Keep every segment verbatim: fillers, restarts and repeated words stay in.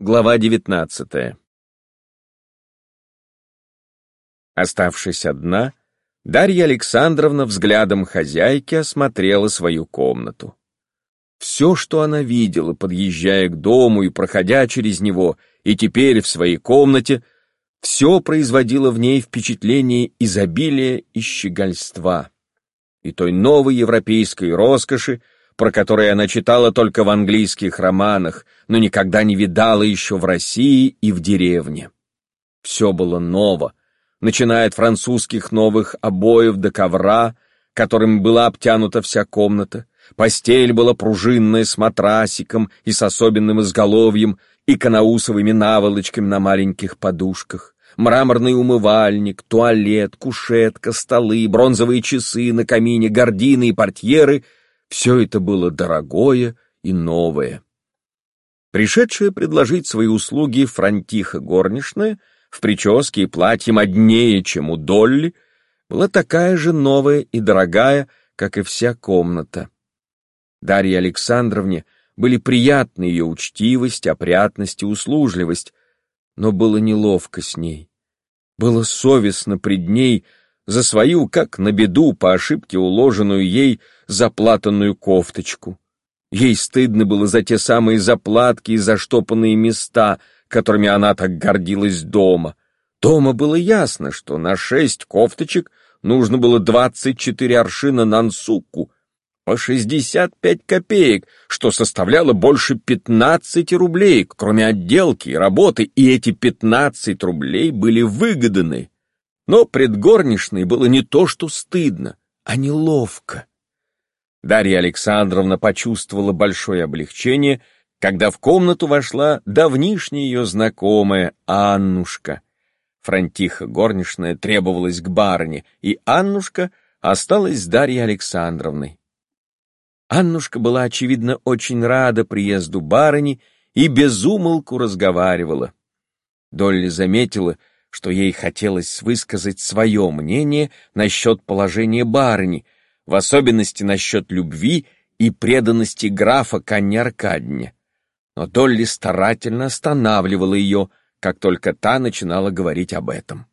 Глава девятнадцатая. Оставшись одна, Дарья Александровна взглядом хозяйки осмотрела свою комнату. Все, что она видела, подъезжая к дому и проходя через него, и теперь в своей комнате, все производило в ней впечатление изобилия и щегольства, и той новой европейской роскоши, про которые она читала только в английских романах, но никогда не видала еще в России и в деревне. Все было ново, начиная от французских новых обоев до ковра, которым была обтянута вся комната. Постель была пружинная с матрасиком и с особенным изголовьем и канаусовыми наволочками на маленьких подушках. Мраморный умывальник, туалет, кушетка, столы, бронзовые часы на камине, гардины и портьеры — все это было дорогое и новое. Пришедшая предложить свои услуги франтиха горничная, в прическе и платье моднее, чем у Долли, была такая же новая и дорогая, как и вся комната. Дарье Александровне были приятны ее учтивость, опрятность и услужливость, но было неловко с ней. Было совестно пред ней за свою, как на беду, по ошибке уложенную ей заплатанную кофточку. Ей стыдно было за те самые заплатки и заштопанные места, которыми она так гордилась дома. Дома было ясно, что на шесть кофточек нужно было двадцать четыре аршина нансуку, по шестьдесят пять копеек, что составляло больше пятнадцати рублей, кроме отделки и работы, и эти пятнадцать рублей были выгоданы. Но пред горничной было не то что стыдно, а неловко. Дарья Александровна почувствовала большое облегчение, когда в комнату вошла давнишняя ее знакомая Аннушка. Франтиха горничная требовалась к барыне, и Аннушка осталась с Дарьей Александровной. Аннушка была, очевидно, очень рада приезду барыни и без умолку разговаривала. Долли заметила, что ей хотелось высказать свое мнение насчет положения барыни, в особенности насчет любви и преданности графа к Анне Аркадьевне. Но Долли старательно останавливала ее, как только та начинала говорить об этом.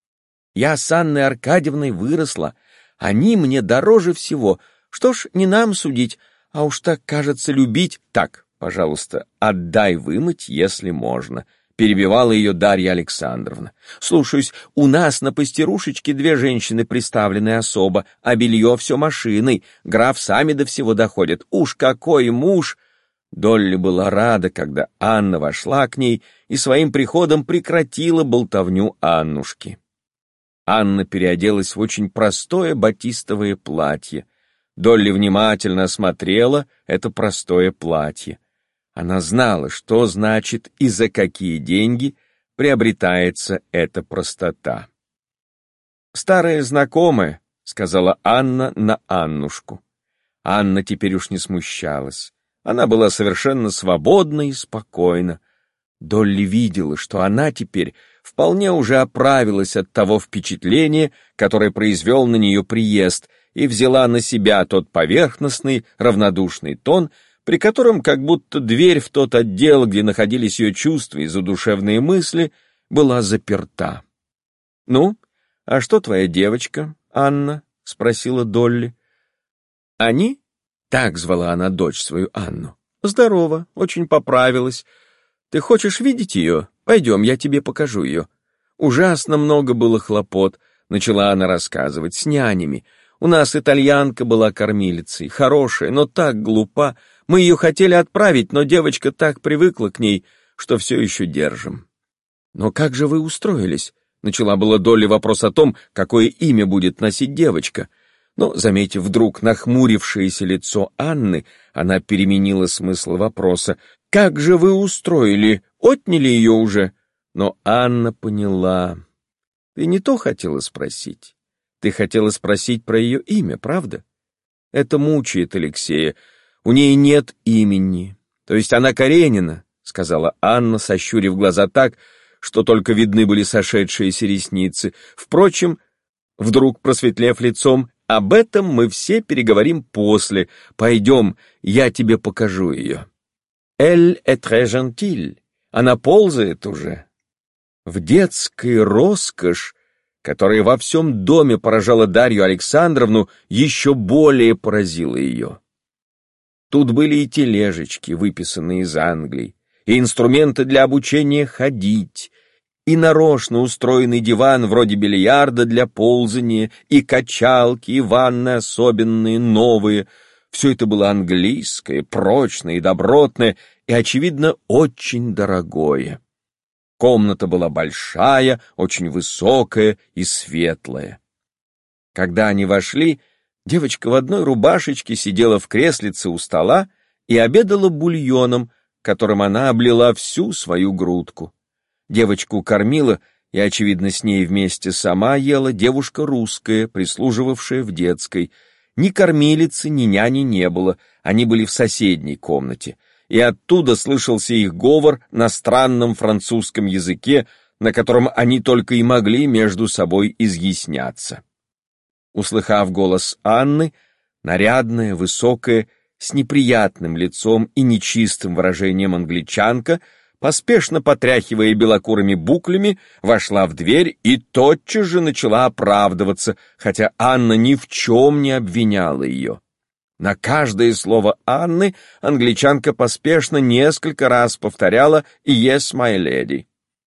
«Я с Анной Аркадьевной выросла, они мне дороже всего. Что ж, не нам судить, а уж так, кажется, любить. Так, пожалуйста, отдай вымыть, если можно», — перебивала ее Дарья Александровна. «Слушаюсь, у нас на пастерушечке две женщины приставлены особо, а белье все машиной. Граф сами до всего доходит. Уж какой муж!» Долли была рада, когда Анна вошла к ней и своим приходом прекратила болтовню Аннушки. Анна переоделась в очень простое батистовое платье. Долли внимательно осмотрела это простое платье. Она знала, что значит и за какие деньги приобретается эта простота. «Старая знакомая», — сказала Анна на Аннушку. Анна теперь уж не смущалась. Она была совершенно свободна и спокойна. Долли видела, что она теперь вполне уже оправилась от того впечатления, которое произвел на нее приезд, и взяла на себя тот поверхностный, равнодушный тон, при котором как будто дверь в тот отдел, где находились ее чувства и задушевные мысли, была заперта. «Ну, а что твоя девочка, Анна?» — спросила Долли. «Они?» — так звала она дочь свою Анну. «Здорово, очень поправилась. Ты хочешь видеть ее? Пойдем, я тебе покажу ее. Ужасно много было хлопот», — начала она рассказывать, — «с нянями. У нас итальянка была кормилицей, хорошая, но так глупа. Мы ее хотели отправить, но девочка так привыкла к ней, что все еще держим». «Но как же вы устроились?» — начала была Долли вопрос о том, какое имя будет носить девочка. Но, заметив вдруг нахмурившееся лицо Анны, она переменила смысл вопроса. «Как же вы устроили? Отняли ее уже?» Но Анна поняла. «Ты не то хотела спросить. Ты хотела спросить про ее имя, правда? Это мучает Алексея. У ней нет имени. То есть она Каренина», — сказала Анна, сощурив глаза так, что только видны были сошедшиеся ресницы. «Впрочем, вдруг просветлев лицом, об этом мы все переговорим после. Пойдем, я тебе покажу ее. Elle est très gentille. Она ползает уже. В детской роскошь, которая во всем доме поражала Дарью Александровну, еще более поразила ее. Тут были и тележечки, выписанные из Англии, и инструменты для обучения ходить, и нарочно устроенный диван вроде бильярда для ползания, и качалки, и ванны особенные, новые. Все это было английское, прочное и добротное, и, очевидно, очень дорогое. Комната была большая, очень высокая и светлая. Когда они вошли, девочка в одной рубашечке сидела в креслице у стола и обедала бульоном, которым она облила всю свою грудку. Девочку кормила, и, очевидно, с ней вместе сама ела девушка русская, прислуживавшая в детской. Ни кормилицы, ни няни не было, они были в соседней комнате, и оттуда слышался их говор на странном французском языке, на котором они только и могли между собой изъясняться. Услыхав голос Анны, нарядная, высокая, с неприятным лицом и нечистым выражением англичанка, поспешно потряхивая белокурыми буклями, вошла в дверь и тотчас же начала оправдываться, хотя Анна ни в чем не обвиняла ее. На каждое слово Анны англичанка поспешно несколько раз повторяла «Yes, my lady».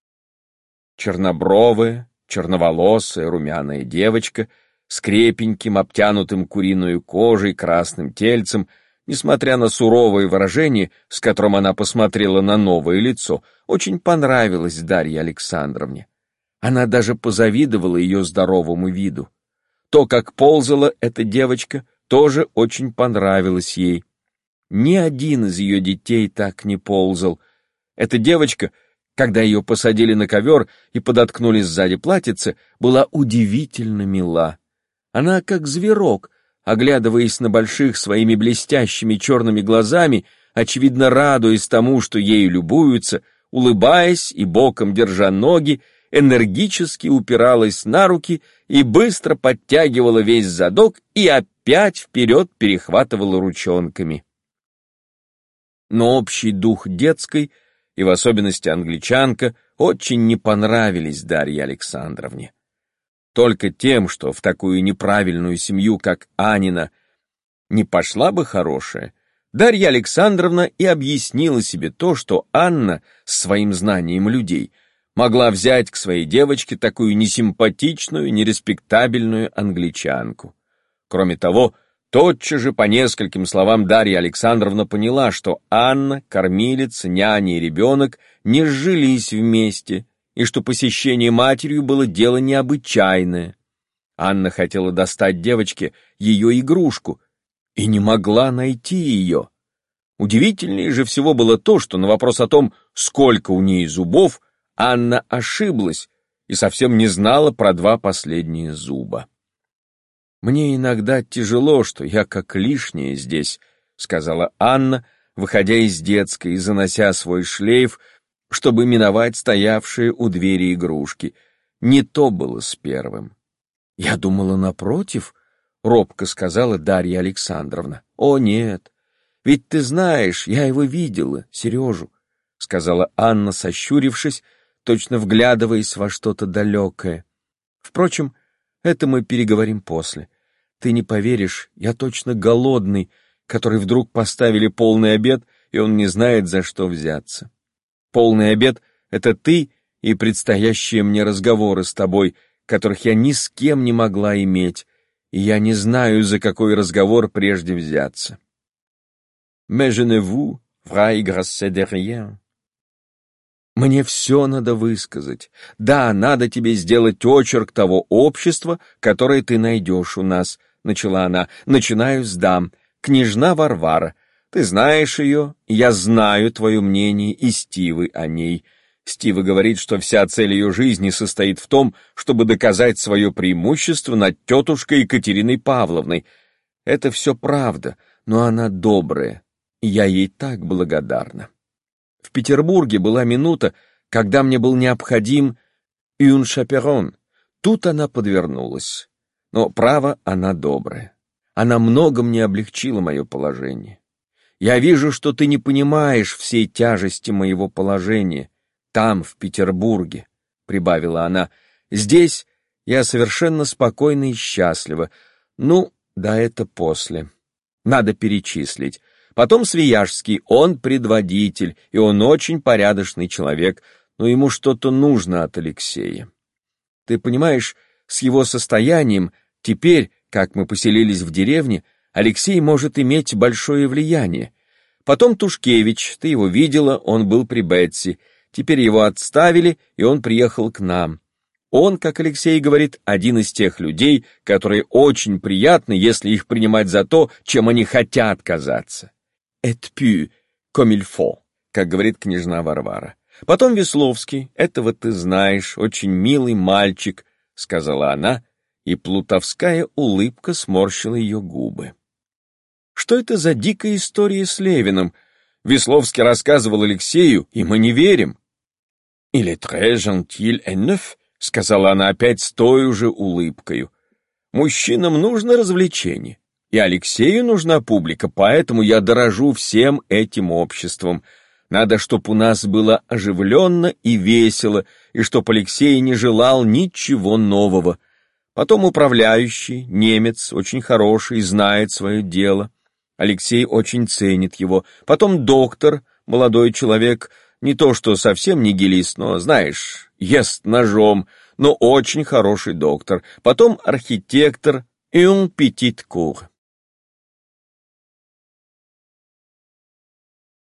Чернобровая, черноволосая, румяная девочка с крепеньким, обтянутым куриную кожей, красным тельцем, несмотря на суровое выражение, с которым она посмотрела на новое лицо, очень понравилась Дарье Александровне. Она даже позавидовала ее здоровому виду. То, как ползала эта девочка, тоже очень понравилось ей. Ни один из ее детей так не ползал. Эта девочка, когда ее посадили на ковер и подоткнули сзади платьице, была удивительно мила. Она, как зверок, оглядываясь на больших своими блестящими черными глазами, очевидно радуясь тому, что ею любуются, улыбаясь и боком держа ноги, энергически упиралась на руки и быстро подтягивала весь задок и опять вперед перехватывала ручонками. Но общий дух детской, и в особенности англичанка, очень не понравились Дарье Александровне. Только тем, что в такую неправильную семью, как Анина, не пошла бы хорошая, Дарья Александровна и объяснила себе то, что Анна с своим знанием людей могла взять к своей девочке такую несимпатичную, нереспектабельную англичанку. Кроме того, тотчас же по нескольким словам Дарья Александровна поняла, что Анна, кормилица, няня и ребенок не сжились вместе, и что посещение матерью было дело необычайное. Анна хотела достать девочке ее игрушку и не могла найти ее. Удивительнее же всего было то, что на вопрос о том, сколько у ней зубов, Анна ошиблась и совсем не знала про два последние зуба. «Мне иногда тяжело, что я как лишняя здесь», — сказала Анна, выходя из детской и занося свой шлейф, чтобы миновать стоявшие у двери игрушки. Не то было с первым. «Я думала, напротив», — робко сказала Дарья Александровна. «О, нет, ведь ты знаешь, я его видела, Сережу», — сказала Анна, сощурившись, точно вглядываясь во что-то далекое. «Впрочем, это мы переговорим после. Ты не поверишь, я точно голодный, который вдруг поставили полный обед, и он не знает, за что взяться. Полный обед — это ты и предстоящие мне разговоры с тобой, которых я ни с кем не могла иметь, и я не знаю, за какой разговор прежде взяться. Mais je ne vous ferai grâce de rien. Мне все надо высказать. Да, надо тебе сделать очерк того общества, которое ты найдешь у нас, — начала она. Начинаю с дам. Княжна Варвара. Ты знаешь ее, я знаю твое мнение и Стивы о ней. Стива говорит, что вся цель ее жизни состоит в том, чтобы доказать свое преимущество над тетушкой Екатериной Павловной. Это все правда, но она добрая, и я ей так благодарна. В Петербурге была минута, когда мне был необходим «un chaperon». Тут она подвернулась. Но, право, она добрая. Она много мне облегчила мое положение. Я вижу, что ты не понимаешь всей тяжести моего положения. там, в Петербурге», — прибавила она. «Здесь я совершенно спокойна и счастлива. Ну, да это после. Надо перечислить. Потом Свияжский, он предводитель, и он очень порядочный человек, но ему что-то нужно от Алексея. Ты понимаешь, с его состоянием, теперь, как мы поселились в деревне, Алексей может иметь большое влияние. Потом Тушкевич, ты его видела, он был при Бетси. Теперь его отставили, и он приехал к нам. Он, как Алексей говорит, один из тех людей, которые очень приятны, если их принимать за то, чем они хотят казаться. «Et puis, comme il faut», как говорит княжна Варвара. Потом Весловский, этого ты знаешь, очень милый мальчик, сказала она, и плутовская улыбка сморщила ее губы. Что это за дикая история с Левиным? Весловский рассказывал Алексею, и мы не верим. «Il est très gentil et neuf», сказала она опять с той же улыбкою. Мужчинам нужно развлечение, и Алексею нужна публика, поэтому я дорожу всем этим обществом. Надо, чтоб у нас было оживленно и весело, и чтоб Алексей не желал ничего нового. Потом управляющий, немец, очень хороший, знает свое дело. Алексей очень ценит его. Потом доктор, молодой человек, не то что совсем нигилист, но, знаешь, ест ножом, но очень хороший доктор. Потом архитектор и un petit cour.